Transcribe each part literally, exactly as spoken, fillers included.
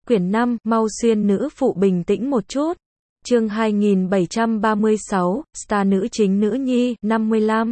Quyển năm, mau xuyên nữ phụ bình tĩnh một chút. Chương hai nghìn bảy trăm ba mươi sáu, star nữ chính nữ nhi, năm mươi lăm.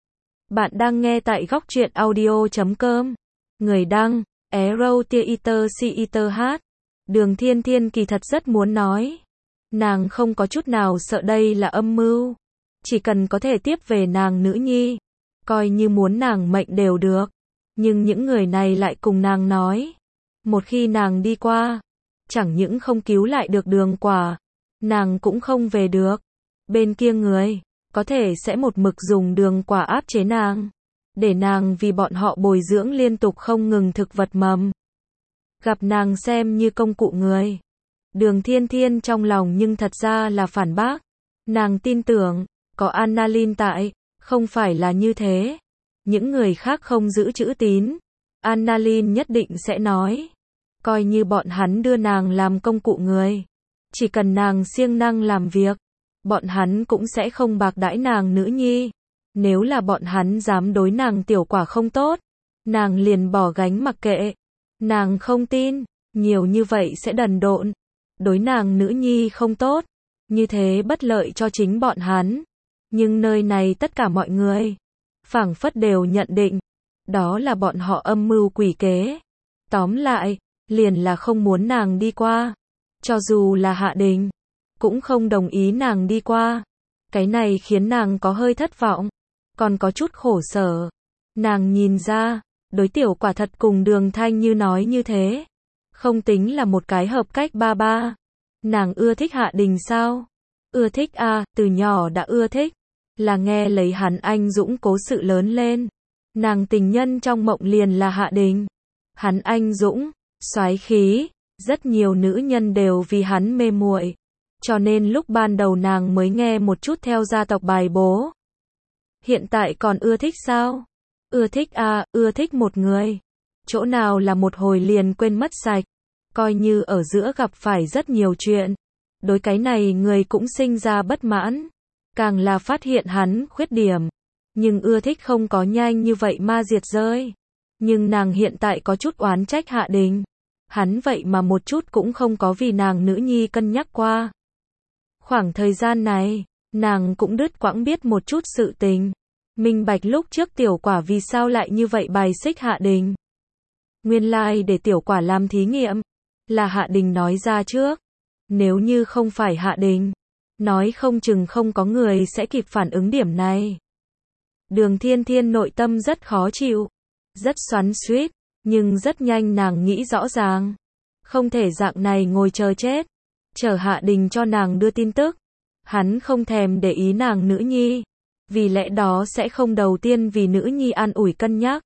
Bạn đang nghe tại góc truyện audio chấm com. Người đăng, Arrow Theater Theater hát. Đường Thiên Thiên kỳ thật rất muốn nói. Nàng không có chút nào sợ đây là âm mưu. Chỉ cần có thể tiếp về nàng nữ nhi. Coi như muốn nàng mệnh đều được. Nhưng những người này lại cùng nàng nói. Một khi nàng đi qua, chẳng những không cứu lại được Đường Quả, nàng cũng không về được. Bên kia người, có thể sẽ một mực dùng Đường Quả áp chế nàng, để nàng vì bọn họ bồi dưỡng liên tục không ngừng thực vật mầm. Gặp nàng xem như công cụ người. Đường Thiên Thiên trong lòng nhưng thật ra là phản bác. Nàng tin tưởng, có Annalyn tại, không phải là như thế. Những người khác không giữ chữ tín. Annalyn nhất định sẽ nói. Coi như bọn hắn đưa nàng làm công cụ người. Chỉ cần nàng siêng năng làm việc, bọn hắn cũng sẽ không bạc đãi nàng nữ nhi. Nếu là bọn hắn dám đối nàng Tiểu Quả không tốt, nàng liền bỏ gánh mặc kệ. Nàng không tin, nhiều như vậy sẽ đần độn. Đối nàng nữ nhi không tốt, như thế bất lợi cho chính bọn hắn. Nhưng nơi này tất cả mọi người, phảng phất đều nhận định, đó là bọn họ âm mưu quỷ kế. Tóm lại, liền là không muốn nàng đi qua. Cho dù là Hạ Đình, cũng không đồng ý nàng đi qua. Cái này khiến nàng có hơi thất vọng, còn có chút khổ sở. Nàng nhìn ra, đối Tiểu Quả thật cùng Đường Thanh Như nói như thế. Không tính là một cái hợp cách ba ba. Nàng ưa thích Hạ Đình sao? Ưa thích à, từ nhỏ đã ưa thích. Là nghe lấy hắn anh dũng cố sự lớn lên. Nàng tình nhân trong mộng liền là Hạ Đình. Hắn anh dũng, soái khí, rất nhiều nữ nhân đều vì hắn mê muội. Cho nên lúc ban đầu nàng mới nghe một chút theo gia tộc bài bố. Hiện tại còn ưa thích sao? Ưa thích à, ưa thích một người. Chỗ nào là một hồi liền quên mất sạch. Coi như ở giữa gặp phải rất nhiều chuyện. Đối cái này người cũng sinh ra bất mãn. Càng là phát hiện hắn khuyết điểm. Nhưng ưa thích không có nhanh như vậy ma diệt rơi. Nhưng nàng hiện tại có chút oán trách Hạ Đình. Hắn vậy mà một chút cũng không có vì nàng nữ nhi cân nhắc qua. Khoảng thời gian này, nàng cũng đứt quãng biết một chút sự tình. Minh bạch lúc trước Tiểu Quả vì sao lại như vậy bài xích Hạ Đình. Nguyên lai like để Tiểu Quả làm thí nghiệm, là Hạ Đình nói ra trước. Nếu như không phải Hạ Đình, nói không chừng không có người sẽ kịp phản ứng điểm này. Đường Thiên Thiên nội tâm rất khó chịu, rất xoắn xuýt, nhưng rất nhanh nàng nghĩ rõ ràng. Không thể dạng này ngồi chờ chết, chờ Hạ Đình cho nàng đưa tin tức. Hắn không thèm để ý nàng nữ nhi, vì lẽ đó sẽ không đầu tiên vì nữ nhi an ủi cân nhắc.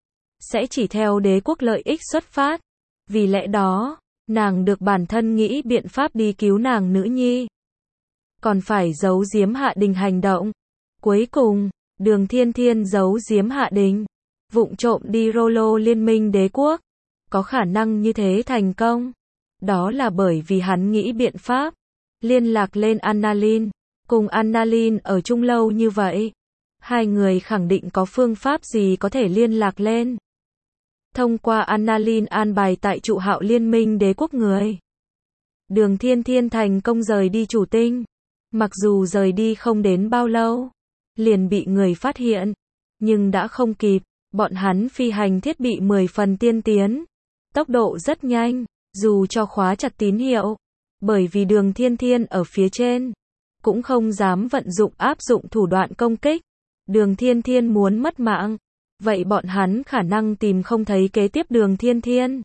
Sẽ chỉ theo đế quốc lợi ích xuất phát. Vì lẽ đó, nàng được bản thân nghĩ biện pháp đi cứu nàng nữ nhi. Còn phải giấu giếm Hạ Đình hành động. Cuối cùng, Đường Thiên Thiên giấu giếm Hạ Đình, vụng trộm đi Rolo liên minh đế quốc. Có khả năng như thế thành công. Đó là bởi vì hắn nghĩ biện pháp liên lạc lên Annalyn. Cùng Annalyn ở chung lâu như vậy, hai người khẳng định có phương pháp gì có thể liên lạc lên. Thông qua Annalyn an bài tại trụ hạo liên minh đế quốc người. Đường Thiên Thiên thành công rời đi Chủ Tinh. Mặc dù rời đi không đến bao lâu, liền bị người phát hiện. Nhưng đã không kịp, bọn hắn phi hành thiết bị mười phần tiên tiến. Tốc độ rất nhanh, dù cho khóa chặt tín hiệu. Bởi vì Đường Thiên Thiên ở phía trên, cũng không dám vận dụng áp dụng thủ đoạn công kích. Đường Thiên Thiên muốn mất mạng, vậy bọn hắn khả năng tìm không thấy kế tiếp Đường Thiên Thiên.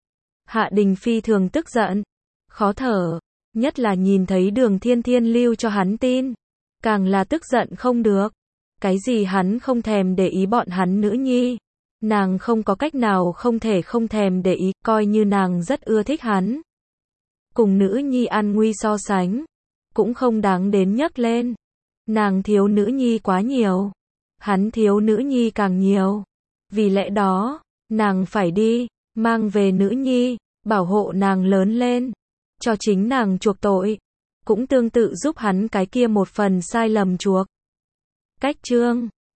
Hạ Đình phi thường tức giận, khó thở, nhất là nhìn thấy Đường Thiên Thiên lưu cho hắn tin, càng là tức giận không được. Cái gì hắn không thèm để ý bọn hắn nữ nhi, nàng không có cách nào không thể không thèm để ý, coi như nàng rất ưa thích hắn. Cùng nữ nhi an nguy so sánh, cũng không đáng đến nhắc lên. Nàng thiếu nữ nhi quá nhiều, hắn thiếu nữ nhi càng nhiều. Vì lẽ đó, nàng phải đi, mang về nữ nhi, bảo hộ nàng lớn lên, cho chính nàng chuộc tội, cũng tương tự giúp hắn cái kia một phần sai lầm chuộc. Cách chương